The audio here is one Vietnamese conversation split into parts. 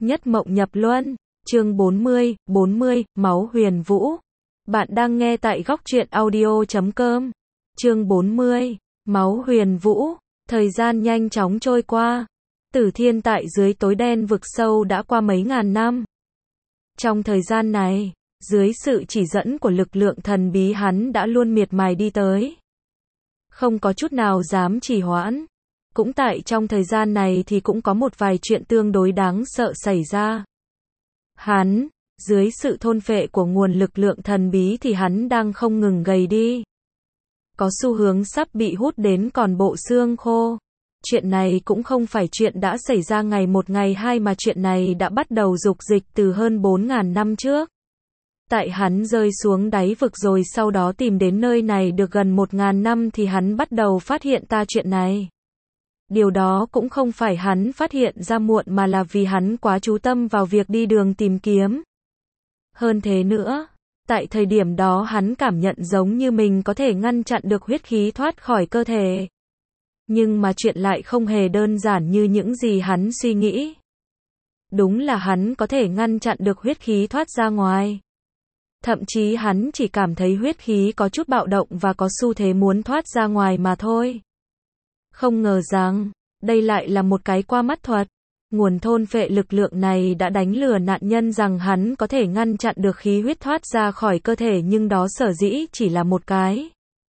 Nhất mộng nhập luân, chương 40, Máu Huyền Vũ. Bạn đang nghe tại góc truyện audio.com. Chương 40, Máu Huyền Vũ. Thời gian nhanh chóng trôi qua. Tử Thiên tại dưới tối đen vực sâu đã qua mấy ngàn năm. Trong thời gian này, dưới sự chỉ dẫn của lực lượng thần bí hắn đã luôn miệt mài đi tới. Không có chút nào dám trì hoãn. Cũng tại trong thời gian này thì cũng có một vài chuyện tương đối đáng sợ xảy ra. Hắn, dưới sự thôn phệ của nguồn lực lượng thần bí thì hắn đang không ngừng gầy đi. Có xu hướng sắp bị hút đến còn bộ xương khô. Chuyện này cũng không phải chuyện đã xảy ra ngày một ngày hai mà chuyện này đã bắt đầu dục dịch từ hơn 4.000 năm trước. Tại hắn rơi xuống đáy vực rồi sau đó tìm đến nơi này được gần 1.000 năm thì hắn bắt đầu phát hiện ra chuyện này. Điều đó cũng không phải hắn phát hiện ra muộn mà là vì hắn quá chú tâm vào việc đi đường tìm kiếm. Hơn thế nữa, tại thời điểm đó hắn cảm nhận giống như mình có thể ngăn chặn được huyết khí thoát khỏi cơ thể. Nhưng mà chuyện lại không hề đơn giản như những gì hắn suy nghĩ. Đúng là hắn có thể ngăn chặn được huyết khí thoát ra ngoài. Thậm chí hắn chỉ cảm thấy huyết khí có chút bạo động và có xu thế muốn thoát ra ngoài mà thôi. Không ngờ rằng, đây lại là một cái qua mắt thuật. Nguồn thôn phệ lực lượng này đã đánh lừa nạn nhân rằng hắn có thể ngăn chặn được khí huyết thoát ra khỏi cơ thể nhưng đó sở dĩ chỉ là một cái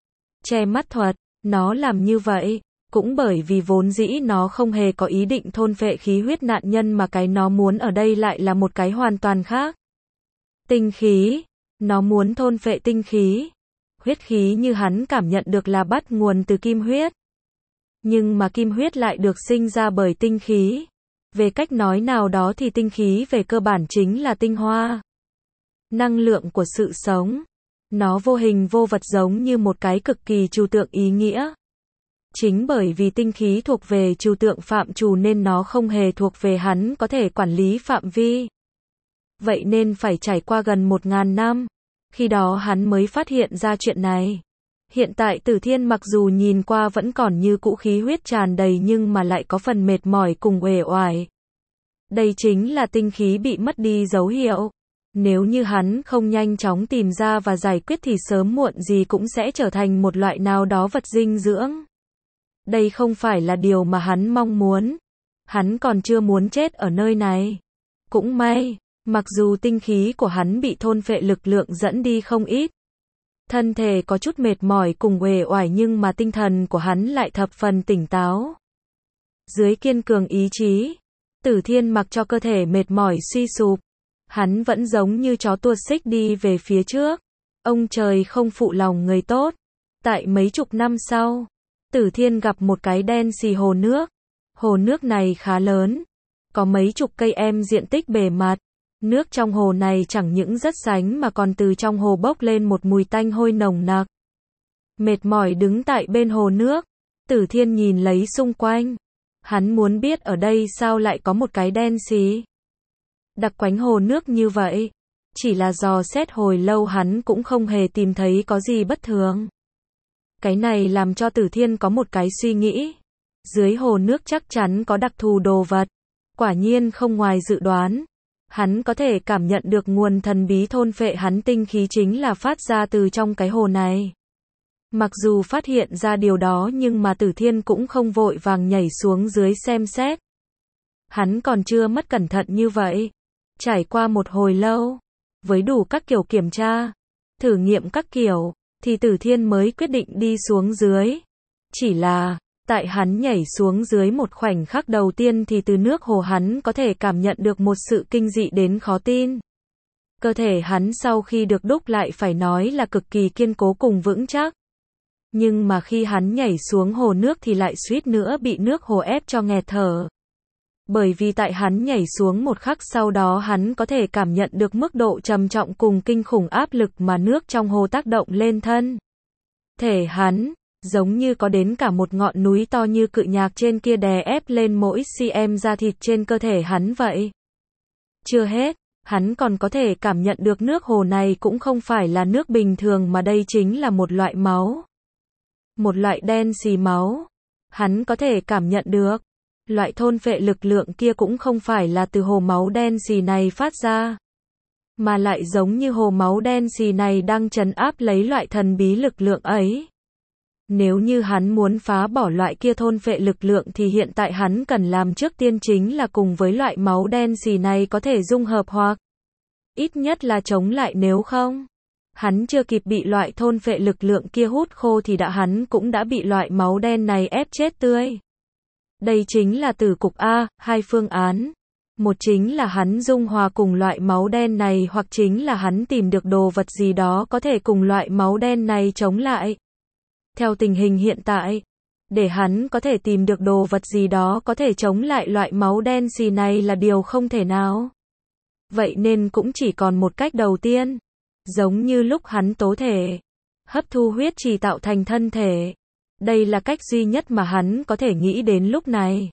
che mắt thuật. Nó làm như vậy, cũng bởi vì vốn dĩ nó không hề có ý định thôn phệ khí huyết nạn nhân mà cái nó muốn ở đây lại là một cái hoàn toàn khác. Tinh khí. Nó muốn thôn phệ tinh khí. Huyết khí như hắn cảm nhận được là bắt nguồn từ kim huyết. Nhưng mà kim huyết lại được sinh ra bởi tinh khí. Về cách nói nào đó thì tinh khí về cơ bản chính là tinh hoa. Năng lượng của sự sống. Nó vô hình vô vật giống như một cái cực kỳ trừu tượng ý nghĩa. Chính bởi vì tinh khí thuộc về trừu tượng phạm trù nên nó không hề thuộc về hắn có thể quản lý phạm vi. Vậy nên phải trải qua gần 1.000 năm. Khi đó hắn mới phát hiện ra chuyện này. Hiện tại Tử Thiên mặc dù nhìn qua vẫn còn như cũ khí huyết tràn đầy nhưng mà lại có phần mệt mỏi cùng uể oải. Đây chính là tinh khí bị mất đi dấu hiệu. Nếu như hắn không nhanh chóng tìm ra và giải quyết thì sớm muộn gì cũng sẽ trở thành một loại nào đó vật dinh dưỡng. Đây không phải là điều mà hắn mong muốn. Hắn còn chưa muốn chết ở nơi này. Cũng may, mặc dù tinh khí của hắn bị thôn phệ lực lượng dẫn đi không ít. Thân thể có chút mệt mỏi cùng uể oải nhưng mà tinh thần của hắn lại thập phần tỉnh táo. Dưới kiên cường ý chí, Tử Thiên mặc cho cơ thể mệt mỏi suy sụp. Hắn vẫn giống như chó tuột xích đi về phía trước. Ông trời không phụ lòng người tốt. Tại mấy chục năm sau, Tử Thiên gặp một cái đen xì hồ nước. Hồ nước này khá lớn. Có mấy chục cây em diện tích bề mặt. Nước trong hồ này chẳng những rất sánh mà còn từ trong hồ bốc lên một mùi tanh hôi nồng nặc. Mệt mỏi đứng tại bên hồ nước, Tử Thiên nhìn lấy xung quanh. Hắn muốn biết ở đây sao lại có một cái đen xì đặc quánh hồ nước như vậy. Chỉ là dò xét hồi lâu hắn cũng không hề tìm thấy có gì bất thường. Cái này làm cho Tử Thiên có một cái suy nghĩ. Dưới hồ nước chắc chắn có đặc thù đồ vật. Quả nhiên không ngoài dự đoán. Hắn có thể cảm nhận được nguồn thần bí thôn phệ hắn tinh khí chính là phát ra từ trong cái hồ này. Mặc dù phát hiện ra điều đó nhưng mà Tử Thiên cũng không vội vàng nhảy xuống dưới xem xét. Hắn còn chưa mất cẩn thận như vậy. Trải qua một hồi lâu, với đủ các kiểu kiểm tra, thử nghiệm các kiểu, thì Tử Thiên mới quyết định đi xuống dưới. Chỉ là, tại hắn nhảy xuống dưới một khoảnh khắc đầu tiên thì từ nước hồ hắn có thể cảm nhận được một sự kinh dị đến khó tin. Cơ thể hắn sau khi được đúc lại phải nói là cực kỳ kiên cố cùng vững chắc. Nhưng mà khi hắn nhảy xuống hồ nước thì lại suýt nữa bị nước hồ ép cho nghẹt thở. Bởi vì tại hắn nhảy xuống một khắc sau đó hắn có thể cảm nhận được mức độ trầm trọng cùng kinh khủng áp lực mà nước trong hồ tác động lên thân thể hắn. Giống như có đến cả một ngọn núi to như cự nhạc trên kia đè ép lên mỗi cm da thịt trên cơ thể hắn vậy. Chưa hết, hắn còn có thể cảm nhận được nước hồ này cũng không phải là nước bình thường mà đây chính là một loại máu. Một loại đen xì máu. Hắn có thể cảm nhận được. Loại thôn phệ lực lượng kia cũng không phải là từ hồ máu đen xì này phát ra, mà lại giống như hồ máu đen xì này đang trấn áp lấy loại thần bí lực lượng ấy. Nếu như hắn muốn phá bỏ loại kia thôn phệ lực lượng thì hiện tại hắn cần làm trước tiên chính là cùng với loại máu đen xì này có thể dung hợp hoặc ít nhất là chống lại, nếu không hắn chưa kịp bị loại thôn phệ lực lượng kia hút khô thì hắn cũng đã bị loại máu đen này ép chết tươi. Đây chính là tử cục A, hai phương án. Một chính là hắn dung hòa cùng loại máu đen này, hoặc chính là hắn tìm được đồ vật gì đó có thể cùng loại máu đen này chống lại. Theo tình hình hiện tại, để hắn có thể tìm được đồ vật gì đó có thể chống lại loại máu đen xì này là điều không thể nào. Vậy nên cũng chỉ còn một cách đầu tiên. Giống như lúc hắn tố thể, hấp thu huyết trì tạo thành thân thể. Đây là cách duy nhất mà hắn có thể nghĩ đến lúc này.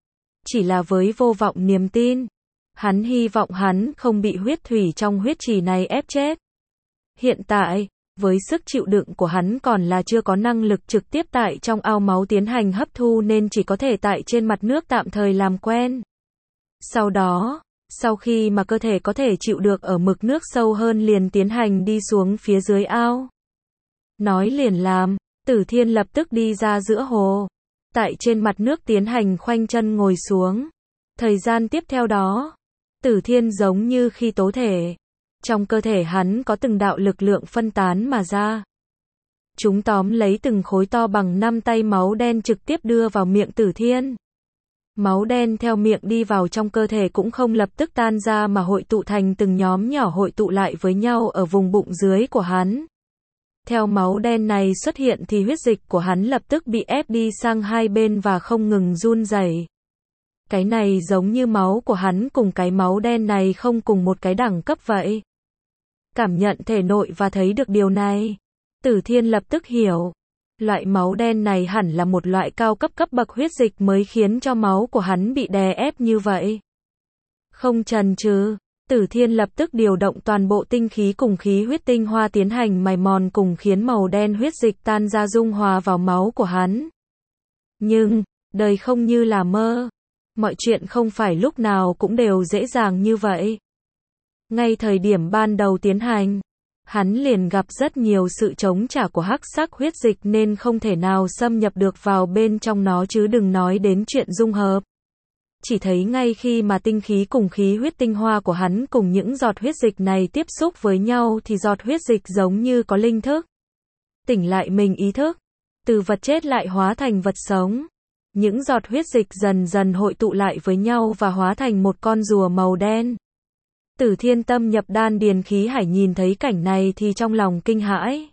Chỉ là với vô vọng niềm tin, hắn hy vọng hắn không bị huyết thủy trong huyết trì này ép chết. Hiện tại, với sức chịu đựng của hắn còn là chưa có năng lực trực tiếp tại trong ao máu tiến hành hấp thu nên chỉ có thể tại trên mặt nước tạm thời làm quen. Sau đó, sau khi mà cơ thể có thể chịu được ở mực nước sâu hơn liền tiến hành đi xuống phía dưới ao. Nói liền làm, Tử Thiên lập tức đi ra giữa hồ. Tại trên mặt nước tiến hành khoanh chân ngồi xuống. Thời gian tiếp theo đó, Tử Thiên giống như khi tố thể. Trong cơ thể hắn có từng đạo lực lượng phân tán mà ra. Chúng tóm lấy từng khối to bằng 5 tay máu đen trực tiếp đưa vào miệng Tử Thiên. Máu đen theo miệng đi vào trong cơ thể cũng không lập tức tan ra mà hội tụ thành từng nhóm nhỏ hội tụ lại với nhau ở vùng bụng dưới của hắn. Theo máu đen này xuất hiện thì huyết dịch của hắn lập tức bị ép đi sang hai bên và không ngừng run rẩy. Cái này giống như máu của hắn cùng cái máu đen này không cùng một cái đẳng cấp vậy. Cảm nhận thể nội và thấy được điều này, Tử Thiên lập tức hiểu. Loại máu đen này hẳn là một loại cao cấp cấp bậc huyết dịch mới khiến cho máu của hắn bị đè ép như vậy. Không chần chừ, Tử Thiên lập tức điều động toàn bộ tinh khí cùng khí huyết tinh hoa tiến hành mài mòn cùng khiến màu đen huyết dịch tan ra dung hòa vào máu của hắn. Nhưng, đời không như là mơ. Mọi chuyện không phải lúc nào cũng đều dễ dàng như vậy. Ngay thời điểm ban đầu tiến hành, hắn liền gặp rất nhiều sự chống trả của hắc sắc huyết dịch nên không thể nào xâm nhập được vào bên trong nó chứ đừng nói đến chuyện dung hợp. Chỉ thấy ngay khi mà tinh khí cùng khí huyết tinh hoa của hắn cùng những giọt huyết dịch này tiếp xúc với nhau thì giọt huyết dịch giống như có linh thức. Tỉnh lại mình ý thức. Từ vật chết lại hóa thành vật sống. Những giọt huyết dịch dần dần hội tụ lại với nhau và hóa thành một con rùa màu đen. Tử Thiên tâm nhập đan điền khí hải nhìn thấy cảnh này thì trong lòng kinh hãi.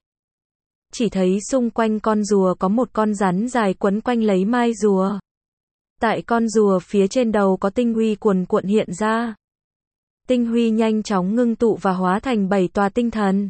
Chỉ thấy xung quanh con rùa có một con rắn dài quấn quanh lấy mai rùa. Tại con rùa phía trên đầu có tinh huy cuồn cuộn hiện ra. Tinh huy nhanh chóng ngưng tụ và hóa thành 7 tòa tinh thần.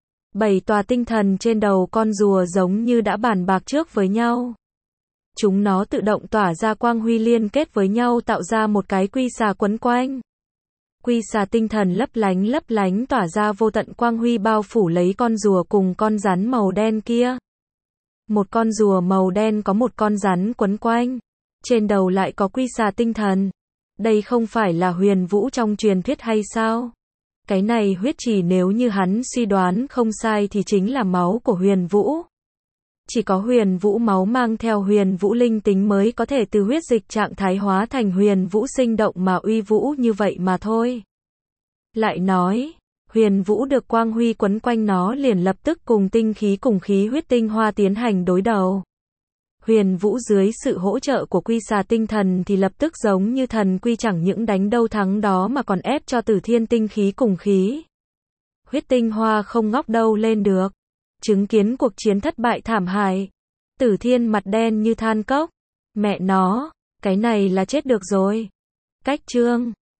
7 tòa tinh thần trên đầu con rùa giống như đã bàn bạc trước với nhau. Chúng nó tự động tỏa ra quang huy liên kết với nhau tạo ra một cái quy xà quấn quanh. Quy xà tinh thần lấp lánh tỏa ra vô tận quang huy bao phủ lấy con rùa cùng con rắn màu đen kia. Một con rùa màu đen có một con rắn quấn quanh. Trên đầu lại có quy xà tinh thần. Đây không phải là Huyền Vũ trong truyền thuyết hay sao? Cái này huyết trì nếu như hắn suy đoán không sai thì chính là máu của Huyền Vũ. Chỉ có Huyền Vũ máu mang theo Huyền Vũ linh tính mới có thể từ huyết dịch trạng thái hóa thành Huyền Vũ sinh động mà uy vũ như vậy mà thôi. Lại nói, Huyền Vũ được quang huy quấn quanh nó liền lập tức cùng tinh khí cùng khí huyết tinh hoa tiến hành đối đầu. Huyền Vũ dưới sự hỗ trợ của quy xà tinh thần thì lập tức giống như thần quy chẳng những đánh đâu thắng đó mà còn ép cho Tử Thiên tinh khí cùng khí huyết tinh hoa không ngóc đâu lên được. Chứng kiến cuộc chiến thất bại thảm hại, Tử Thiên mặt đen như than cốc. Mẹ nó, cái này là chết được rồi. Cách chương